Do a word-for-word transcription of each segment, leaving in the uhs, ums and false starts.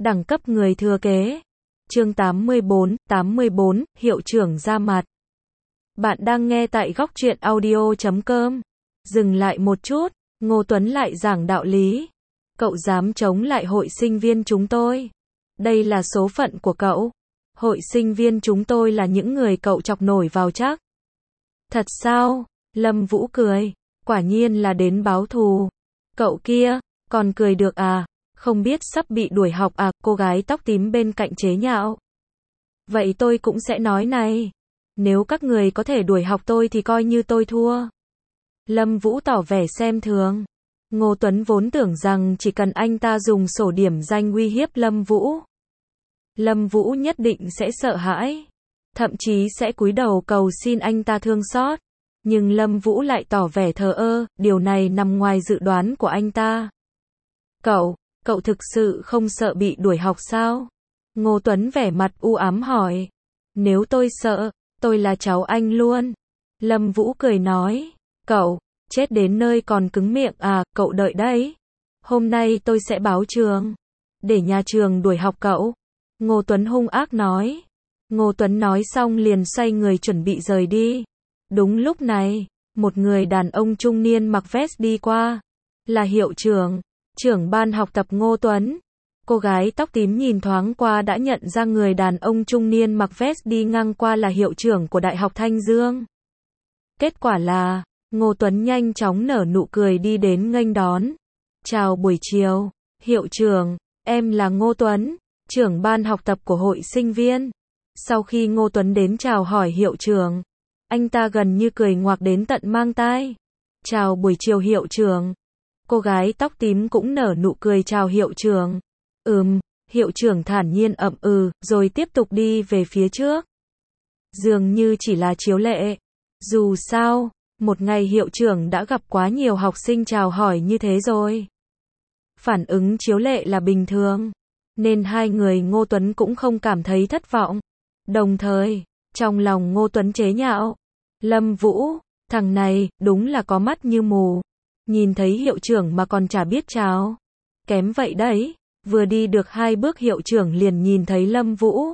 Đẳng cấp người thừa kế. Chương tám mươi bốn, tám mươi bốn, hiệu trưởng ra mặt. Bạn đang nghe tại góc truyện audio chấm com. Dừng lại một chút, Ngô Tuấn lại giảng đạo lý. Cậu dám chống lại hội sinh viên chúng tôi. Đây là số phận của cậu. Hội sinh viên chúng tôi là những người cậu chọc nổi vào chắc. Thật sao? Lâm Vũ cười. Quả nhiên là đến báo thù. Cậu kia, còn cười được à? Không biết sắp bị đuổi học à? Cô gái tóc tím bên cạnh chế nhạo. Vậy tôi cũng sẽ nói này. Nếu các người có thể đuổi học tôi thì coi như tôi thua. Lâm Vũ tỏ vẻ xem thường. Ngô Tuấn vốn tưởng rằng chỉ cần anh ta dùng sổ điểm danh uy hiếp Lâm Vũ, Lâm Vũ nhất định sẽ sợ hãi, thậm chí sẽ cúi đầu cầu xin anh ta thương xót. Nhưng Lâm Vũ lại tỏ vẻ thờ ơ, điều này nằm ngoài dự đoán của anh ta. Cậu, cậu thực sự không sợ bị đuổi học sao? Ngô Tuấn vẻ mặt u ám hỏi. Nếu tôi sợ, tôi là cháu anh luôn. Lâm Vũ cười nói. Cậu, chết đến nơi còn cứng miệng à? Cậu đợi đấy. Hôm nay tôi sẽ báo trường, để nhà trường đuổi học cậu. Ngô Tuấn hung ác nói. Ngô Tuấn nói xong liền xoay người chuẩn bị rời đi. Đúng lúc này, một người đàn ông trung niên mặc vest đi qua. Là hiệu trưởng, trưởng ban học tập Ngô Tuấn. Cô gái tóc tím nhìn thoáng qua đã nhận ra người đàn ông trung niên mặc vest đi ngang qua là hiệu trưởng của Đại học Thanh Dương. Kết quả là, Ngô Tuấn nhanh chóng nở nụ cười đi đến nghênh đón. Chào buổi chiều, hiệu trưởng, em là Ngô Tuấn, trưởng ban học tập của hội sinh viên. Sau khi Ngô Tuấn đến chào hỏi hiệu trưởng, anh ta gần như cười ngoạc đến tận mang tai. Chào buổi chiều hiệu trưởng. Cô gái tóc tím cũng nở nụ cười chào hiệu trưởng. Ừm, hiệu trưởng thản nhiên ậm ừ, rồi tiếp tục đi về phía trước. Dường như chỉ là chiếu lệ. Dù sao, một ngày hiệu trưởng đã gặp quá nhiều học sinh chào hỏi như thế rồi. Phản ứng chiếu lệ là bình thường, nên hai người Ngô Tuấn cũng không cảm thấy thất vọng. Đồng thời, trong lòng Ngô Tuấn chế nhạo. Lâm Vũ, thằng này, đúng là có mắt như mù. Nhìn thấy hiệu trưởng mà còn chả biết chào. Kém vậy đấy. Vừa đi được hai bước hiệu trưởng liền nhìn thấy Lâm Vũ.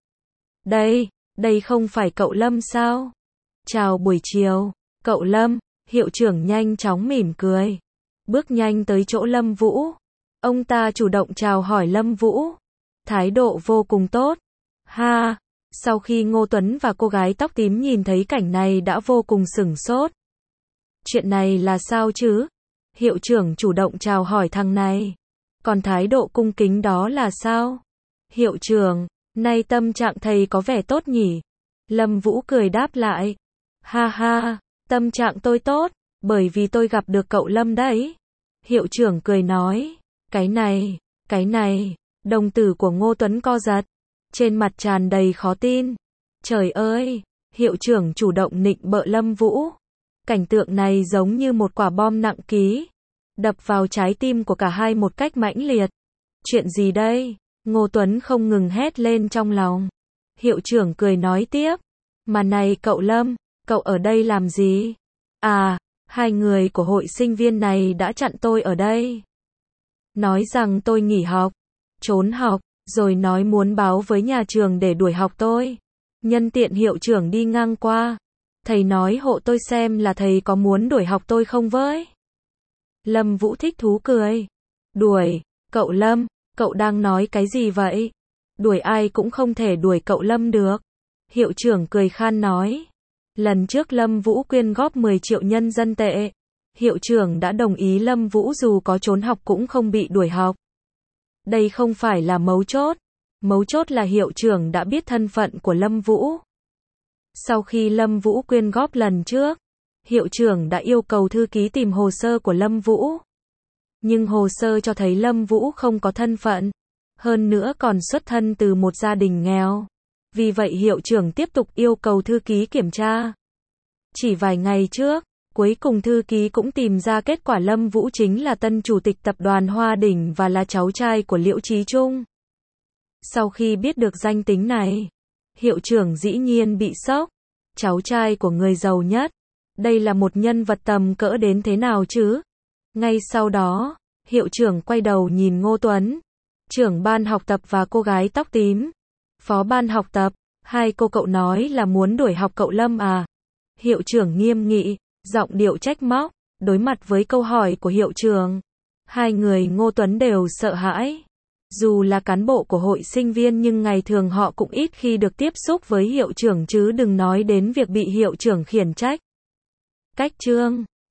Đây, đây không phải cậu Lâm sao? Chào buổi chiều, cậu Lâm. Hiệu trưởng nhanh chóng mỉm cười. Bước nhanh tới chỗ Lâm Vũ. Ông ta chủ động chào hỏi Lâm Vũ. Thái độ vô cùng tốt. Ha! Sau khi Ngô Tuấn và cô gái tóc tím nhìn thấy cảnh này đã vô cùng sửng sốt. Chuyện này là sao chứ? Hiệu trưởng chủ động chào hỏi thằng này. Còn thái độ cung kính đó là sao? Hiệu trưởng, nay tâm trạng thầy có vẻ tốt nhỉ? Lâm Vũ cười đáp lại. Ha ha, tâm trạng tôi tốt, bởi vì tôi gặp được cậu Lâm đấy. Hiệu trưởng cười nói. Cái này, cái này, đồng tử của Ngô Tuấn co giật. Trên mặt tràn đầy khó tin. Trời ơi, hiệu trưởng chủ động nịnh bợ Lâm Vũ. Cảnh tượng này giống như một quả bom nặng ký, đập vào trái tim của cả hai một cách mãnh liệt. Chuyện gì đây? Ngô Tuấn không ngừng hét lên trong lòng. Hiệu trưởng cười nói tiếp. Mà này cậu Lâm, cậu ở đây làm gì? À, hai người của hội sinh viên này đã chặn tôi ở đây. Nói rằng tôi nghỉ học, trốn học, rồi nói muốn báo với nhà trường để đuổi học tôi. Nhân tiện hiệu trưởng đi ngang qua, thầy nói hộ tôi xem là thầy có muốn đuổi học tôi không với? Lâm Vũ thích thú cười. Đuổi, cậu Lâm, cậu đang nói cái gì vậy? Đuổi ai cũng không thể đuổi cậu Lâm được. Hiệu trưởng cười khan nói. Lần trước Lâm Vũ quyên góp mười triệu nhân dân tệ. Hiệu trưởng đã đồng ý Lâm Vũ dù có trốn học cũng không bị đuổi học. Đây không phải là mấu chốt. Mấu chốt là hiệu trưởng đã biết thân phận của Lâm Vũ. Sau khi Lâm Vũ quyên góp lần trước, hiệu trưởng đã yêu cầu thư ký tìm hồ sơ của Lâm Vũ. Nhưng hồ sơ cho thấy Lâm Vũ không có thân phận, hơn nữa còn xuất thân từ một gia đình nghèo. Vì vậy hiệu trưởng tiếp tục yêu cầu thư ký kiểm tra. Chỉ vài ngày trước, cuối cùng thư ký cũng tìm ra kết quả Lâm Vũ chính là tân chủ tịch tập đoàn Hoa Đỉnh và là cháu trai của Liễu Chí Trung. Sau khi biết được danh tính này, hiệu trưởng dĩ nhiên bị sốc. Cháu trai của người giàu nhất. Đây là một nhân vật tầm cỡ đến thế nào chứ? Ngay sau đó, hiệu trưởng quay đầu nhìn Ngô Tuấn. Trưởng ban học tập và cô gái tóc tím. Phó ban học tập, hai cô cậu nói là muốn đuổi học cậu Lâm à? Hiệu trưởng nghiêm nghị, giọng điệu trách móc, đối mặt với câu hỏi của hiệu trưởng. Hai người Ngô Tuấn đều sợ hãi. Dù là cán bộ của hội sinh viên nhưng ngày thường họ cũng ít khi được tiếp xúc với hiệu trưởng chứ đừng nói đến việc bị hiệu trưởng khiển trách. Cách chương